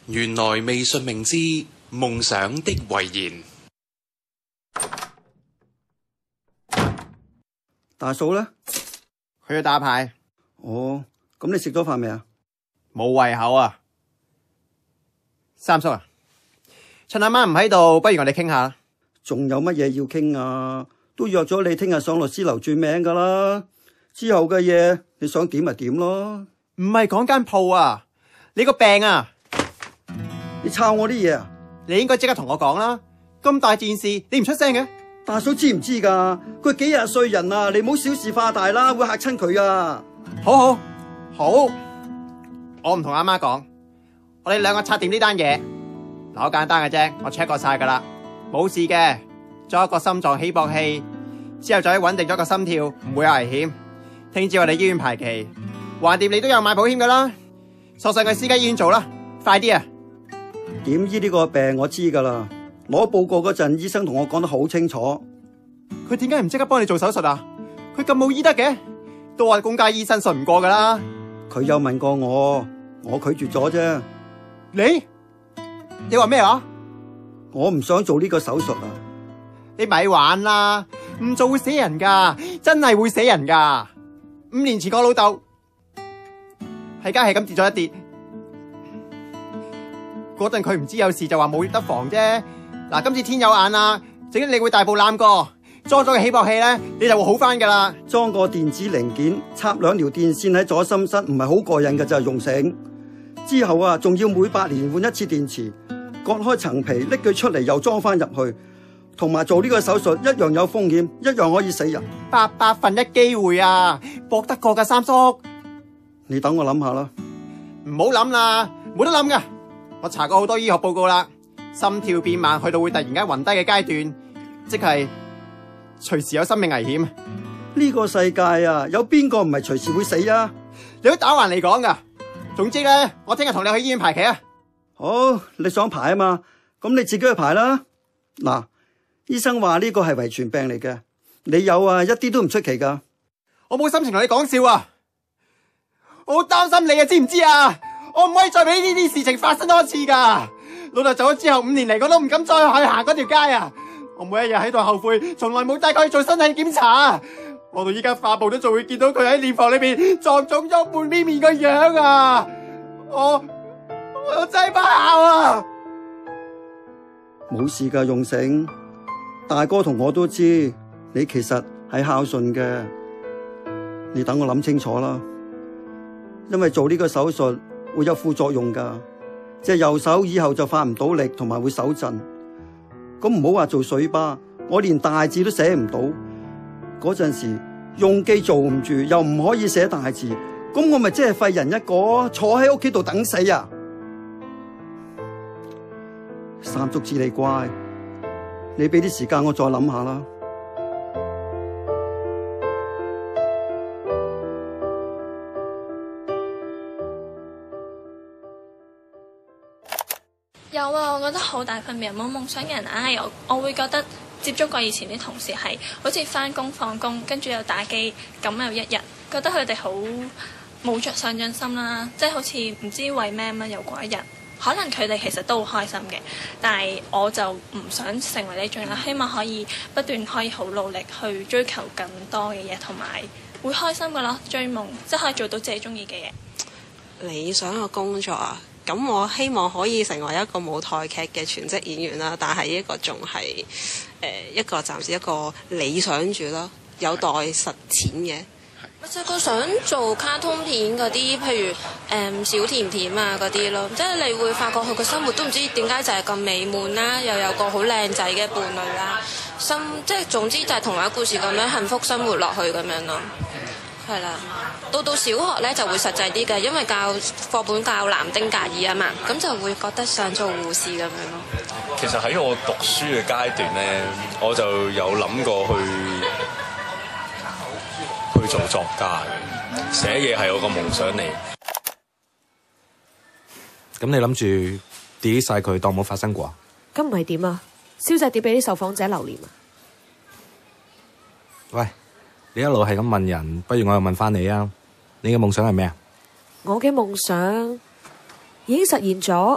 原來微信明知夢想的遺言。 大嫂呢？ 佢去打牌。 哦，咁你食咗飯未啊？ 冇胃口啊。三叔啊，趁阿媽唔喺度，不如我哋傾下。 仲有乜嘢要傾啊？都約咗你聽日上律師樓轉名噶啦。之後嘅嘢你想點咪點咯。 唔係講間鋪啊，你個病啊！ 你抄我啲嘢啊？ 你應該即刻同我講啦。咁大件事你唔出聲嘅？ 大嫂知唔知噶？佢幾廿歲人啊，你唔好小事化大啦，會嚇親佢啊！ 好，我唔同阿媽講，我哋兩個拆掂呢單嘢。嗱，好簡單嘅啫，我 check 過晒噶啦，冇事嘅，做一個心臟起搏器，之後就可以穩定咗個心跳，唔會有危險。聽朝我哋醫院排期，橫掂你都有買保險噶啦，索性去私家醫院做啦，快啲啊！ 點醫呢個病我知噶啦，攞報告嗰陣，醫生同我講得好清楚。 佢點解唔即刻幫你做手術啊？佢咁冇醫德嘅，都話公家醫生信唔過噶啦。 佢有問過我拒絕咗啫。 你話咩話？ 我唔想做呢個手術啊！ 你咪玩啦，唔做會死人噶，真係會死人噶。5年前我老豆係家係咁跌咗一跌，嗰陣佢唔知有事就話冇得防啫。嗱，今次天有眼啦，整你會大步攬過，裝咗個起搏器咧，你就會好翻噶啦。 裝個電子零件，插2條電線喺左心室，唔係好過癮嘅就係用繩。之後啊，仲要每8年換一次電池，割開層皮，拎佢出嚟又裝翻入去，同埋做呢個手術一樣有風險，一樣可以死人。 800分1機會啊，搏得過噶三叔。 你等我諗下啦。 唔好諗啦，冇得諗噶。我查過好多醫學報告啦，心跳變慢去到會突然間暈低嘅階段，即係隨時有生命危險。 呢個世界啊，有邊個唔係隨時會死啊？ 你都打橫嚟講噶。總之咧，我聽日同你去醫院排期啊。 好，你想排啊嘛，咁你自己去排啦。嗱，醫生話呢個係遺傳病嚟嘅，你有啊，一啲都唔出奇噶。 我冇心情同你講笑啊，我好擔心你啊，知唔知啊？我唔可以再俾呢啲事情發生多一次噶。老豆走咗之後5年嚟，我都唔敢再去行嗰條街啊。我每一日喺度後悔，從來冇帶佢去做身體檢查。我到依家化步都仲會見到佢喺殮房裏邊撞腫咗半邊面個樣啊！我真係不孝啊！ 冇事噶，用繩。大哥同我都知，你其實係孝順嘅。你等我諗清楚啦，因為做呢個手術會有副作用噶，隻右手以後就發唔到力，同埋會手震。咁唔好話做水巴，我連大字都寫唔到。嗰陣時用機做唔住，又唔可以寫大字，咁我咪即係廢人一個，坐喺屋企度等死啊！三叔知你乖，你俾啲時間我再諗下啦。 有啊，我覺得好大分別。冇夢想嘅人硬係我會覺得接觸過以前啲同事係好似返工放工，跟住又打機，咁又一日，覺得佢哋好冇着上進心啦，即係好似唔知為咩咁樣又過一日。可能佢哋其實都好開心嘅，但係我就唔想成為呢種人，希望可以不斷可以好努力去追求更多嘅嘢，同埋會開心㗎咯，追夢即係可以做到自己中意嘅嘢。 理想嘅工作啊，咁我希望可以成為一個舞台劇嘅全職演員啦，但係呢個仲係一個暫時一個理想住咯，有待實踐嘅。 我細個想做卡通片嗰啲，譬如小甜甜啊嗰啲咯，即係你會發覺佢個生活都唔知點解就係咁美滿啦，又有個好靚仔嘅伴侶啦，即係總之就係童話故事咁樣幸福生活落去咁樣咯，係啦。到小學咧就會實際啲嘅，因為課本教南丁格爾啊嘛，咁就會覺得想做護士咁樣咯。 其實喺我讀書嘅階段咧，我就有諗過去做作家嘅，寫嘢係我個夢想嚟。 咁你諗住 delete 晒佢，當冇發生過啊？ 咁唔係點啊？燒隻碟俾啲受訪者留念啊！ 喂，你一路係咁問人，不如我又問翻你啊！你嘅夢想係咩啊？ 我嘅夢想已經實現咗，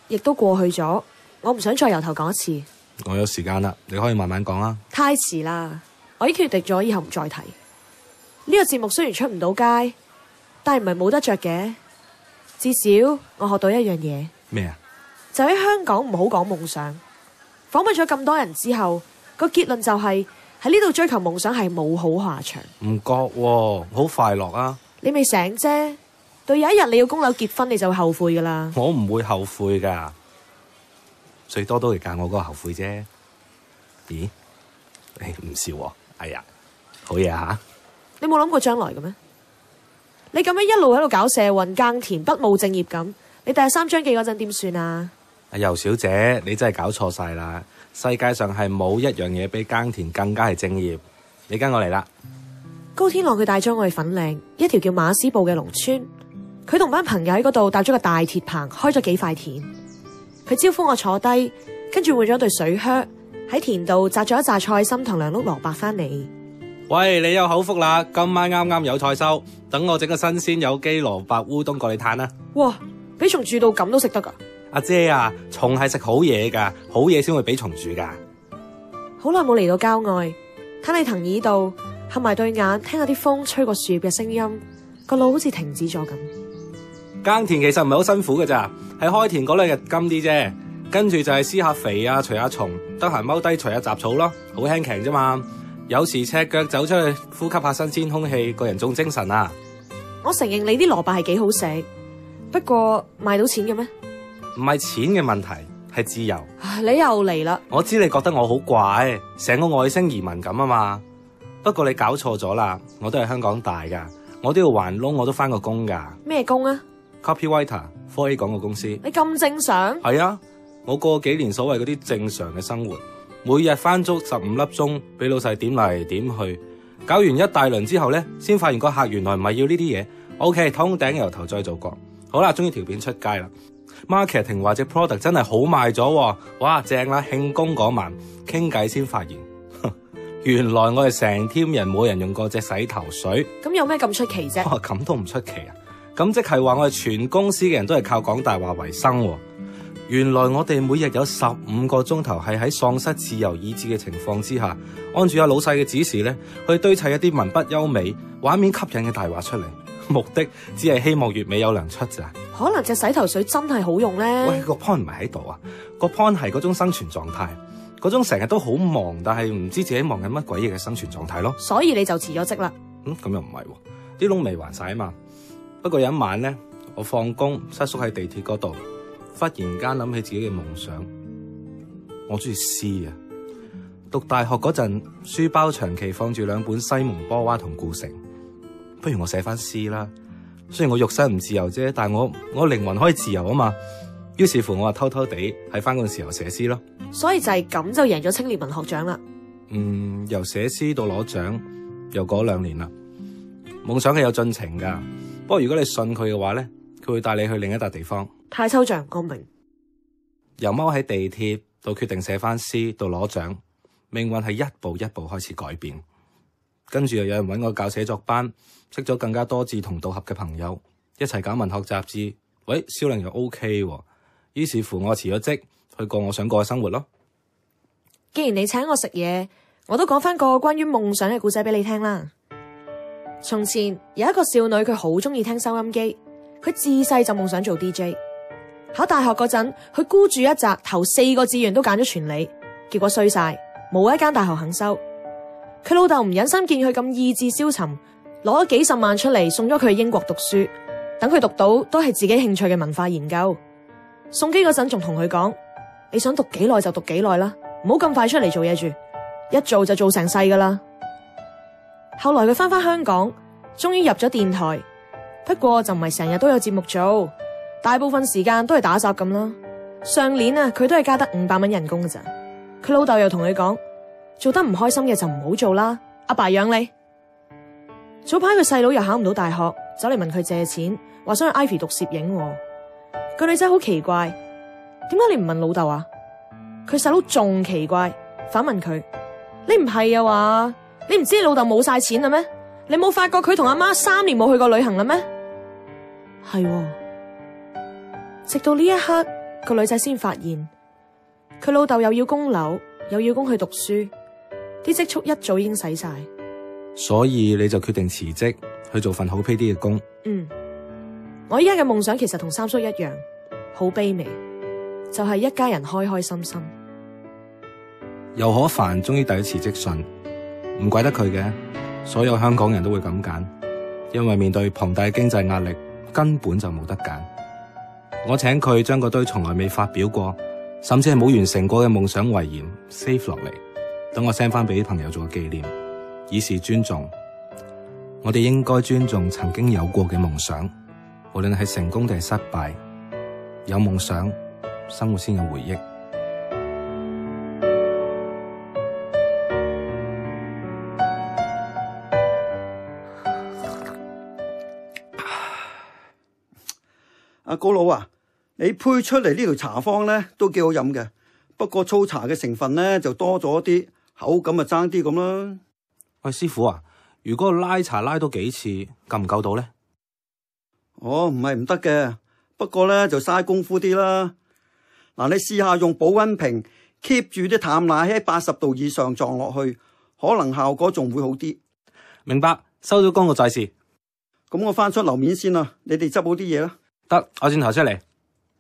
亦都過去咗，我唔想再由頭講一次。 我有時間啦，你可以慢慢講啦。 太遲啦，我已經決定咗以後唔再提。呢個節目雖然出唔到街，但係唔係冇得着嘅。至少我學到一樣嘢。 咩啊？ 就喺香港唔好講夢想。訪問咗咁多人之後，個結論就係喺呢度追求夢想係冇好下場。 唔覺喎，好快樂啊！ 你未醒啫，到有一日你要供樓結婚，你就會後悔噶啦。 我唔會後悔噶，最多都係教我嗰個後悔啫。咦？你唔笑喎？哎呀，好嘢吓！ 你冇諗過將來嘅咩？你咁樣一路喺度搞社運耕田，不務正業咁，你第3章記嗰陣點算啊？ 尤小姐，你真係搞錯晒啦！世界上係冇一樣嘢比耕田更加係正業。你跟我嚟啦。 高天朗佢帶咗我去粉嶺一條叫馬斯布嘅農村，佢同班朋友喺嗰度搭咗個大鐵棚，開咗幾塊田。佢招呼我坐低，跟住換咗對水靴，喺田度摘咗一紮菜心同2碌蘿蔔翻嚟。 喂，你有口福啦！今晚啱啱有菜收，等我整個新鮮有機蘿蔔烏冬過你嘆啦。 哇，俾蟲蛀到咁都食得噶？ 阿姐啊，蟲係食好嘢噶，好嘢先會俾蟲蛀噶。 好耐冇嚟到郊外，攤喺藤椅度，合埋對眼，聽下啲風吹過樹葉嘅聲音，個腦好似停止咗咁。 耕田其實唔係好辛苦噶咋，係開田嗰2日金啲啫，跟住就係施下肥啊，除下蟲，得閒踎低除下雜草咯，好輕騎啫嘛。有時赤腳走出去呼吸下新鮮空氣，個人仲精神啊！ 我承認你啲蘿蔔係幾好食，不過賣到錢嘅咩？ 唔係錢嘅問題，係自由。 你又嚟啦！ 我知你覺得我好怪，成個外星移民咁啊嘛。不過你搞錯咗啦，我都係香港大噶，我都要還窿，我都返過工噶。咩工啊？ Copywriter， 4A 廣告公司。你咁正常？係啊，我過幾年所謂嗰啲正常嘅生活。每日返足15粒鐘，俾老細點嚟點去，搞完一大輪之後咧，先發現個客原來唔係要呢啲嘢。OK， 通頂由頭再做過。好啦，終於條片出街啦。Marketing 或者 product 真係好賣咗，哇正啦！慶功嗰晚傾偈先發現，原來我哋成 team 人冇人用過隻洗頭水。 咁有咩咁出奇啫？ 咁都唔出奇啊！咁即係話我哋全公司嘅人都係靠講大話為生。原來我哋每日有15個鐘頭係喺喪失自由意志嘅情況之下，按住阿老細嘅指示咧，去堆砌一啲文筆優美、畫面吸引嘅大話出嚟，目的只係希望月尾有糧出咋。可能隻洗頭水真係好用咧。喂，個 point 唔係喺度啊，個 point 係嗰種生存狀態，嗰種成日都好忙，但係唔知自己忙緊乜鬼嘢嘅生存狀態咯。所以你就辭咗職啦？咁又唔係喎，啲窿未還晒啊嘛。不過有一晚咧，我放工瑟縮喺地鐵嗰度。忽然間諗起自己嘅夢想，我中意詩啊！讀大學嗰陣，書包長期放住2本西蒙波娃同顧城，不如我寫翻詩啦。雖然我肉身唔自由啫，但係我靈魂可以自由啊嘛。於是乎，我就偷偷地喺翻工嘅時候寫詩咯。所以就係咁就贏咗青年文學獎啦。由寫詩到攞獎，又過2年啦。夢想係有進程噶，不過如果你信佢嘅話咧，佢會帶你去另一笪地方。太抽象，我明。由踎喺地鐵到決定寫翻詩到攞獎，命運係一步一步開始改變。跟住又有人揾我教寫作班，識咗更加多志同道合嘅朋友，一齊搞文學雜誌。喂，銷量又 OK 喎。於是乎我辭咗職，去過我想過嘅生活咯。既然你請我食嘢，我都講翻個關於夢想嘅故仔俾你聽啦。從前有一個少女，佢好中意聽收音機，佢自細就夢想做 DJ。考大學嗰陣，佢孤注一擲，頭4個志願都揀咗全理，結果衰晒，冇一間大學肯收。佢老豆唔忍心見佢咁意志消沉，攞咗幾十萬出嚟送咗佢去英國讀書，等佢讀到都係自己興趣嘅文化研究。送機嗰陣仲同佢講：你想讀幾耐就讀幾耐啦，唔好咁快出嚟做嘢住，一做就做成世噶啦。後來佢翻香港，終於入咗電台，不過就唔係成日都有節目做。大部分時間都係打雜咁啦。上年啊，佢都係加得500蚊人工㗎咋。佢老豆又同佢講，做得唔開心嘅就唔好做啦，阿爸養你。早排佢細佬又考唔到大學，走嚟問佢借錢，話想去 Ivy 讀攝影。個女仔好奇怪，點解你唔問老豆啊？佢細佬仲奇怪，反問佢：你唔係啊話，你唔知老豆冇晒錢啦咩？你冇發覺佢同阿媽3年冇去過旅行啦咩？係。直到呢一刻， 個女仔先發現，佢老豆又要供樓，又要供佢讀書，啲積蓄一早已經使晒。 所以你就決定辭職去做份好 pay 啲嘅工。 我依家嘅夢想其實同三叔一樣，好卑微，就係一家人開開心心。 尤可凡終於遞咗辭職信，唔怪得佢嘅，所有香港人都會咁揀，因為面對龐大嘅經濟壓力，根本就冇得揀。我請佢將嗰堆從來未發表過，甚至係冇完成過嘅夢想遺言 save 落嚟，等我 send 翻俾啲朋友做個紀念，以示尊重。我哋應該尊重曾經有過嘅夢想，無論係成功定係失敗。有夢想，生活先有回憶。 阿高佬啊，你配出嚟呢條茶坊咧都幾好飲嘅，不過粗茶嘅成分咧就多咗啲，口感啊爭啲咁啦。 喂，師傅啊，如果拉茶拉多幾次，夠唔夠到咧？ 哦，唔係唔得嘅，不過咧就嘥功夫啲啦。嗱，你試下用保溫瓶 keep 住啲淡奶喺80度以上撞落去，可能效果仲會好啲。 明白，收咗工我再試。 咁我翻出樓面先啦，你哋執好啲嘢啦。 得，我轉頭出嚟。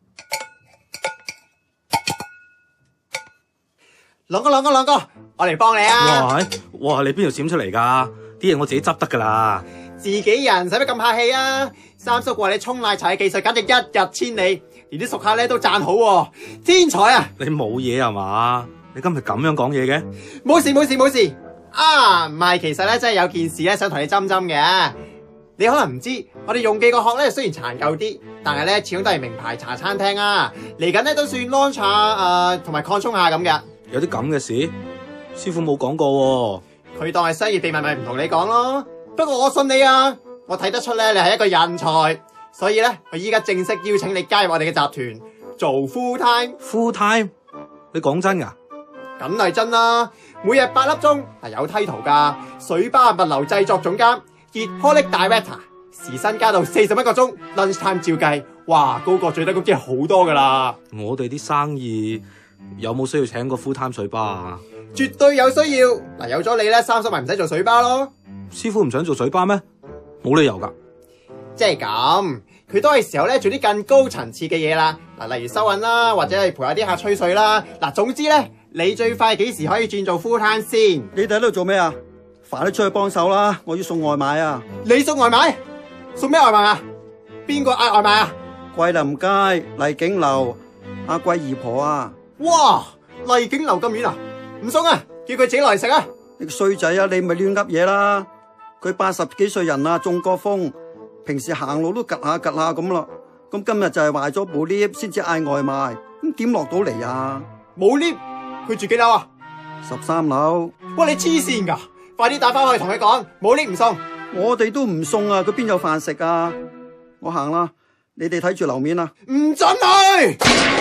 朗哥，我嚟幫你啊！ 哇，你邊度閃出嚟噶？啲嘢我自己執得噶啦。 自己人使乜咁客氣啊？三叔話你沖奶茶嘅技術簡直一日千里，連啲熟客咧都讚好喎，天才啊！ 你冇嘢係嘛？你今日咁樣講嘢嘅？ 冇事啊！唔係，其實咧真係有件事咧想同你針嘅。你可能唔知，我哋用記個殼咧雖然殘舊啲，但係咧始終都係名牌茶餐廳啊！嚟緊咧都算 launch 同埋擴充下咁嘅。 有啲咁嘅事，師傅冇講過喎。 佢當係商業秘密咪唔同你講咯。不過我信你啊，我睇得出咧你係一個人才，所以咧我依家正式邀請你加入我哋嘅集團做 full time。 full time？ 你講真噶？ 梗係真啦，每日8粒鐘係有梯圖噶，水吧物流製作總監。Holic Director， 時薪加到41個鐘 ，lunch time 照計，哇，高過最低工資好多噶啦！ 我哋啲生意有冇需要請個 full time 水吧啊？ 絕對有需要。嗱，有咗你咧，三叔咪唔使做水吧咯。 師傅唔想做水吧咩？冇理由噶。 即係咁，佢都係時候咧做啲更高層次嘅嘢啦。嗱，例如收銀啦，或者係陪下啲客吹水啦。嗱，總之咧，你最快幾時可以轉做 full time 先？ 你哋喺度做咩啊？快啲出去幫手啦！我要送外賣啊！ 你送外賣？送咩外賣啊？邊個嗌外賣啊？ 桂林街麗景樓阿貴姨婆啊！ 哇！麗景樓咁遠啊？唔送啊！叫佢自己嚟食啊！ 你個衰仔啊！你咪亂噏嘢啦！佢80幾歲人啊，中過風，平時行路都趌下咁啦。咁今日就係壞咗部 lift 先至嗌外賣，咁點落到嚟啊？ 冇 lift，佢住幾樓啊 ？13樓。 哇！你黐線噶！快啲打翻去同佢講，冇 lift 唔送。 我哋都唔送啊！佢邊有飯食啊？我行啦，你哋睇住樓面啊！ 唔准去！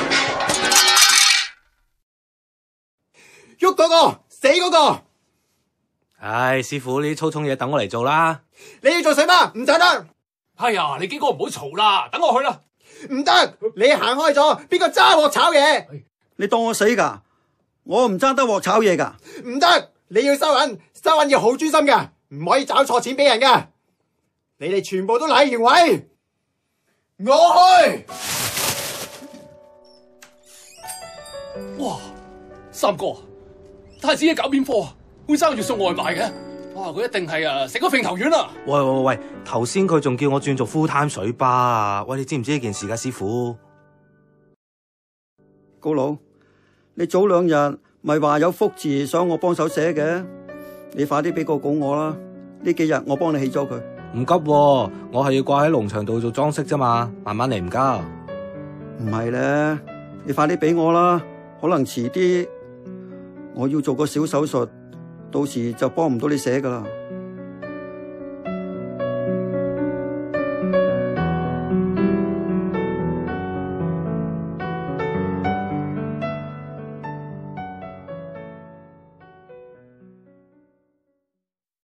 喐嗰個，死嗰個！ 唉，師傅呢啲粗重嘢等我嚟做啦。 你要做水吧？唔走得。 哎呀，你幾個唔好嘈啦，等我去啦。 唔得，你行開咗，邊個揸鑊炒嘢？ 你當我死噶？我唔揸得鑊炒嘢噶。 唔得，你要收銀，收銀要好專心噶，唔可以找錯錢俾人噶。你哋全部都禮完位，我去。 哇，三哥，太子爺搞邊科啊？會生住送外賣嘅？哇，佢一定係食咗揈頭丸啦！ 喂，頭先佢仲叫我轉做 full time 水吧啊！喂，你知唔知呢件事噶，師傅？ 高佬，你早2日咪話有福字想我幫手寫嘅，你快啲俾個稿我啦！呢幾日我幫你起咗佢。 唔急喎，我係要掛喺農場度做裝飾啫嘛，慢慢嚟唔急。 唔係咧，你快啲俾我啦，可能遲啲我要做個小手術，到時就幫唔到你寫噶啦。